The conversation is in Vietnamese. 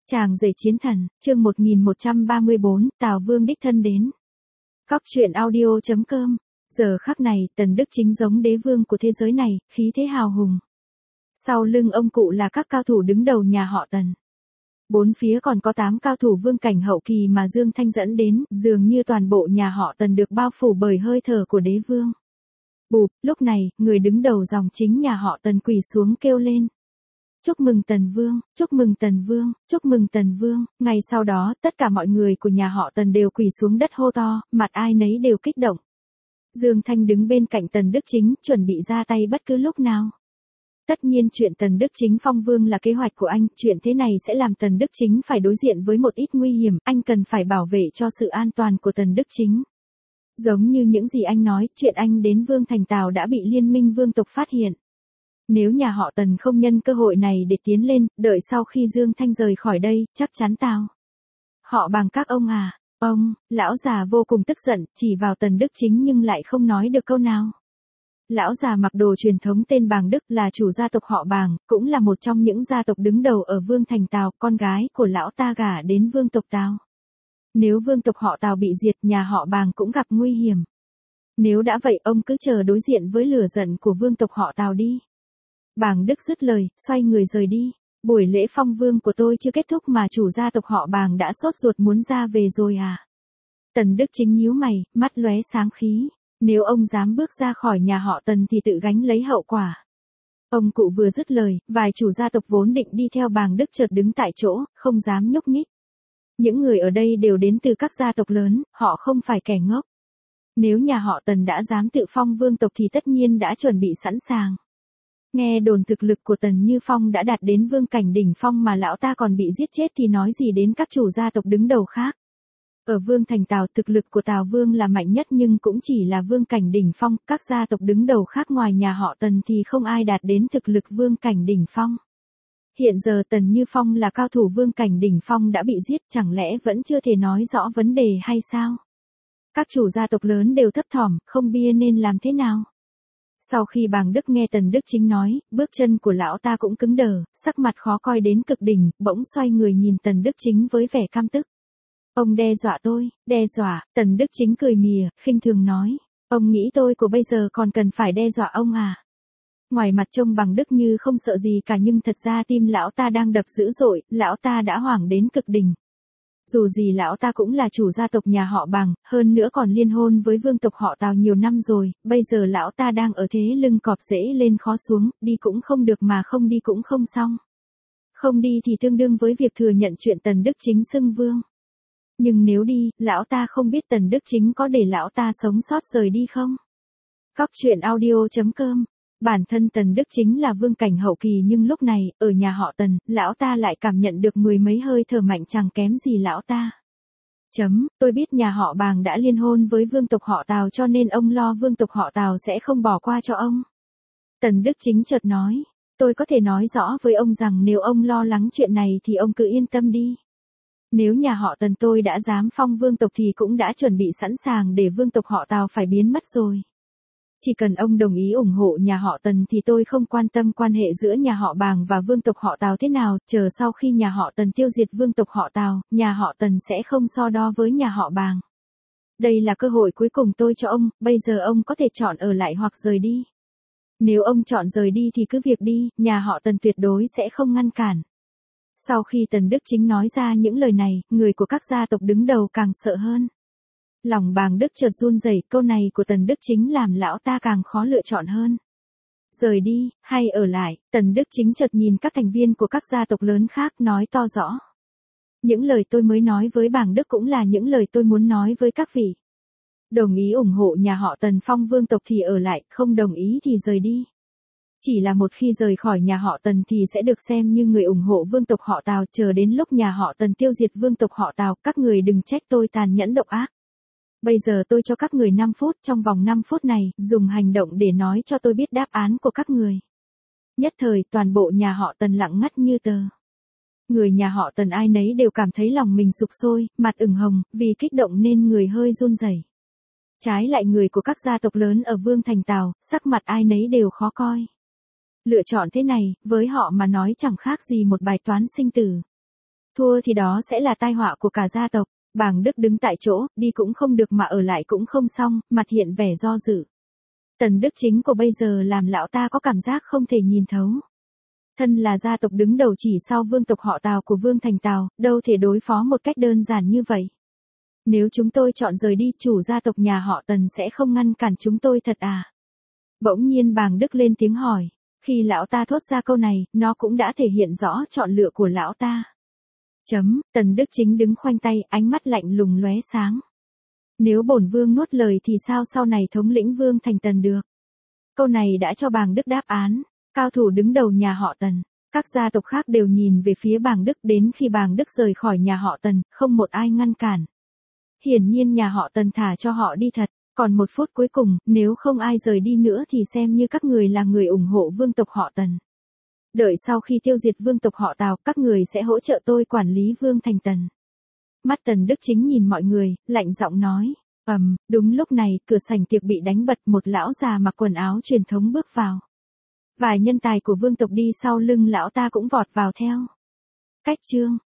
Chàng rể chiến thần, chương 1134, Tào Vương đích thân đến. Cóc truyện audio.com. Giờ khắc này, Tần Đức Chính giống đế vương của thế giới này, khí thế hào hùng. Sau lưng ông cụ là các cao thủ đứng đầu nhà họ Tần. Bốn phía còn có 8 cao thủ vương cảnh hậu kỳ mà Dương Thanh dẫn đến, dường như toàn bộ nhà họ Tần được bao phủ bởi hơi thở của đế vương. Bụp, lúc này, người đứng đầu dòng chính nhà họ Tần quỳ xuống kêu lên. Chúc mừng Tần Vương, chúc mừng Tần Vương, chúc mừng Tần Vương. Ngay sau đó, tất cả mọi người của nhà họ Tần đều quỳ xuống đất hô to, mặt ai nấy đều kích động. Dương Thanh đứng bên cạnh Tần Đức Chính, chuẩn bị ra tay bất cứ lúc nào. Tất nhiên chuyện Tần Đức Chính phong vương là kế hoạch của anh, chuyện thế này sẽ làm Tần Đức Chính phải đối diện với một ít nguy hiểm, anh cần phải bảo vệ cho sự an toàn của Tần Đức Chính. Giống như những gì anh nói, chuyện anh đến Vương Thành Tào đã bị liên minh vương tộc phát hiện. Nếu nhà họ Tần không nhân cơ hội này để tiến lên, đợi sau khi Dương Thanh rời khỏi đây, chắc chắn Tào họ bằng các ông à. Ông, lão già vô cùng tức giận, chỉ vào Tần Đức Chính nhưng lại không nói được câu nào. Lão già mặc đồ truyền thống tên Bàng Đức, là chủ gia tộc họ Bàng, cũng là một trong những gia tộc đứng đầu ở Vương Thành Tào, con gái của lão ta gả đến vương tộc Tào. Nếu vương tộc họ Tào bị diệt, nhà họ Bàng cũng gặp nguy hiểm. Nếu đã vậy, ông cứ chờ đối diện với lửa giận của vương tộc họ Tào đi. Bàng Đức dứt lời, xoay người rời đi. Buổi lễ phong vương của tôi chưa kết thúc mà chủ gia tộc họ Bàng đã sốt ruột muốn ra về rồi à? Tần Đức Chính nhíu mày, mắt lóe sáng khí. Nếu ông dám bước ra khỏi nhà họ Tần thì tự gánh lấy hậu quả. Ông cụ vừa dứt lời, vài chủ gia tộc vốn định đi theo Bàng Đức chợt đứng tại chỗ, không dám nhúc nhích. Những người ở đây đều đến từ các gia tộc lớn, họ không phải kẻ ngốc. Nếu nhà họ Tần đã dám tự phong vương tộc thì tất nhiên đã chuẩn bị sẵn sàng. Nghe đồn thực lực của Tần Như Phong đã đạt đến vương cảnh đỉnh phong mà lão ta còn bị giết chết thì nói gì đến các chủ gia tộc đứng đầu khác. Ở Vương Thành Tào, thực lực của Tào Vương là mạnh nhất nhưng cũng chỉ là vương cảnh đỉnh phong, các gia tộc đứng đầu khác ngoài nhà họ Tần thì không ai đạt đến thực lực vương cảnh đỉnh phong. Hiện giờ Tần Như Phong là cao thủ vương cảnh đỉnh phong đã bị giết, chẳng lẽ vẫn chưa thể nói rõ vấn đề hay sao? Các chủ gia tộc lớn đều thấp thỏm, không biết nên làm thế nào. Sau khi Bàng Đức nghe Tần Đức Chính nói, bước chân của lão ta cũng cứng đờ, sắc mặt khó coi đến cực đỉnh, bỗng xoay người nhìn Tần Đức Chính với vẻ căm tức. Ông đe dọa tôi, đe dọa, Tần Đức Chính cười mỉa, khinh thường nói. Ông nghĩ tôi của bây giờ còn cần phải đe dọa ông à? Ngoài mặt trông Bàng Đức như không sợ gì cả nhưng thật ra tim lão ta đang đập dữ dội, lão ta đã hoảng đến cực đỉnh. Dù gì lão ta cũng là chủ gia tộc nhà họ Bàng, hơn nữa còn liên hôn với vương tộc họ Tào nhiều năm rồi, bây giờ lão ta đang ở thế lưng cọp rễ lên khó xuống, đi cũng không được mà không đi cũng không xong. Không đi thì tương đương với việc thừa nhận chuyện Tần Đức Chính xưng vương. Nhưng nếu đi, lão ta không biết Tần Đức Chính có để lão ta sống sót rời đi không? Cóc truyện audio.com. Bản thân Tần Đức Chính là vương cảnh hậu kỳ nhưng lúc này, ở nhà họ Tần, lão ta lại cảm nhận được mười mấy hơi thở mạnh chẳng kém gì lão ta. Tôi biết nhà họ Bàng đã liên hôn với vương tộc họ Tào cho nên ông lo vương tộc họ Tào sẽ không bỏ qua cho ông. Tần Đức Chính chợt nói, tôi có thể nói rõ với ông rằng nếu ông lo lắng chuyện này thì ông cứ yên tâm đi. Nếu nhà họ Tần tôi đã dám phong vương tộc thì cũng đã chuẩn bị sẵn sàng để vương tộc họ Tào phải biến mất rồi. Chỉ cần ông đồng ý ủng hộ nhà họ Tần thì tôi không quan tâm quan hệ giữa nhà họ Bàng và vương tộc họ Tào thế nào, chờ sau khi nhà họ Tần tiêu diệt vương tộc họ Tào, nhà họ Tần sẽ không so đo với nhà họ Bàng. Đây là cơ hội cuối cùng tôi cho ông, bây giờ ông có thể chọn ở lại hoặc rời đi. Nếu ông chọn rời đi thì cứ việc đi, nhà họ Tần tuyệt đối sẽ không ngăn cản. Sau khi Tần Đức Chính nói ra những lời này, người của các gia tộc đứng đầu càng sợ hơn. Lòng Bàng Đức chợt run rẩy, câu này của Tần Đức Chính làm lão ta càng khó lựa chọn hơn. Rời đi, hay ở lại, Tần Đức Chính chợt nhìn các thành viên của các gia tộc lớn khác nói to rõ. Những lời tôi mới nói với Bàng Đức cũng là những lời tôi muốn nói với các vị. Đồng ý ủng hộ nhà họ Tần phong vương tộc thì ở lại, không đồng ý thì rời đi. Chỉ là một khi rời khỏi nhà họ Tần thì sẽ được xem như người ủng hộ vương tộc họ Tào, chờ đến lúc nhà họ Tần tiêu diệt vương tộc họ Tào, các người đừng trách tôi tàn nhẫn độc ác. Bây giờ tôi cho các người 5 phút, trong vòng 5 phút này, dùng hành động để nói cho tôi biết đáp án của các người. Nhất thời, toàn bộ nhà họ Tần lặng ngắt như tờ. Người nhà họ Tần ai nấy đều cảm thấy lòng mình sục sôi, mặt ửng hồng, vì kích động nên người hơi run rẩy. Trái lại người của các gia tộc lớn ở Vương Thành Tào, sắc mặt ai nấy đều khó coi. Lựa chọn thế này, với họ mà nói chẳng khác gì một bài toán sinh tử. Thua thì đó sẽ là tai họa của cả gia tộc. Bàng Đức đứng tại chỗ, đi cũng không được mà ở lại cũng không xong, mặt hiện vẻ do dự. Tần Đức Chính của bây giờ làm lão ta có cảm giác không thể nhìn thấu. Thân là gia tộc đứng đầu chỉ sau vương tộc họ Tào của Vương Thành Tào, đâu thể đối phó một cách đơn giản như vậy. Nếu chúng tôi chọn rời đi, chủ gia tộc nhà họ Tần sẽ không ngăn cản chúng tôi thật à? Bỗng nhiên Bàng Đức lên tiếng hỏi. Khi lão ta thốt ra câu này, nó cũng đã thể hiện rõ chọn lựa của lão ta. Tần Đức Chính đứng khoanh tay, ánh mắt lạnh lùng lóe sáng. Nếu bổn vương nuốt lời thì sao sau này thống lĩnh Vương Thành Tần được? Câu này đã cho Bàng Đức đáp án. Cao thủ đứng đầu nhà họ Tần, các gia tộc khác đều nhìn về phía Bàng Đức, đến khi Bàng Đức rời khỏi nhà họ Tần, không một ai ngăn cản. Hiển nhiên nhà họ Tần thả cho họ đi thật, còn 1 phút cuối cùng, nếu không ai rời đi nữa thì xem như các người là người ủng hộ vương tộc họ Tần. Đợi sau khi tiêu diệt vương tộc họ Tào, các người sẽ hỗ trợ tôi quản lý Vương Thành Tần. Mắt Tần Đức Chính nhìn mọi người, lạnh giọng nói. Đúng lúc này, cửa sảnh tiệc bị đánh bật, một lão già mặc quần áo truyền thống bước vào. Vài nhân tài của vương tộc đi sau lưng lão ta cũng vọt vào theo. Cách chương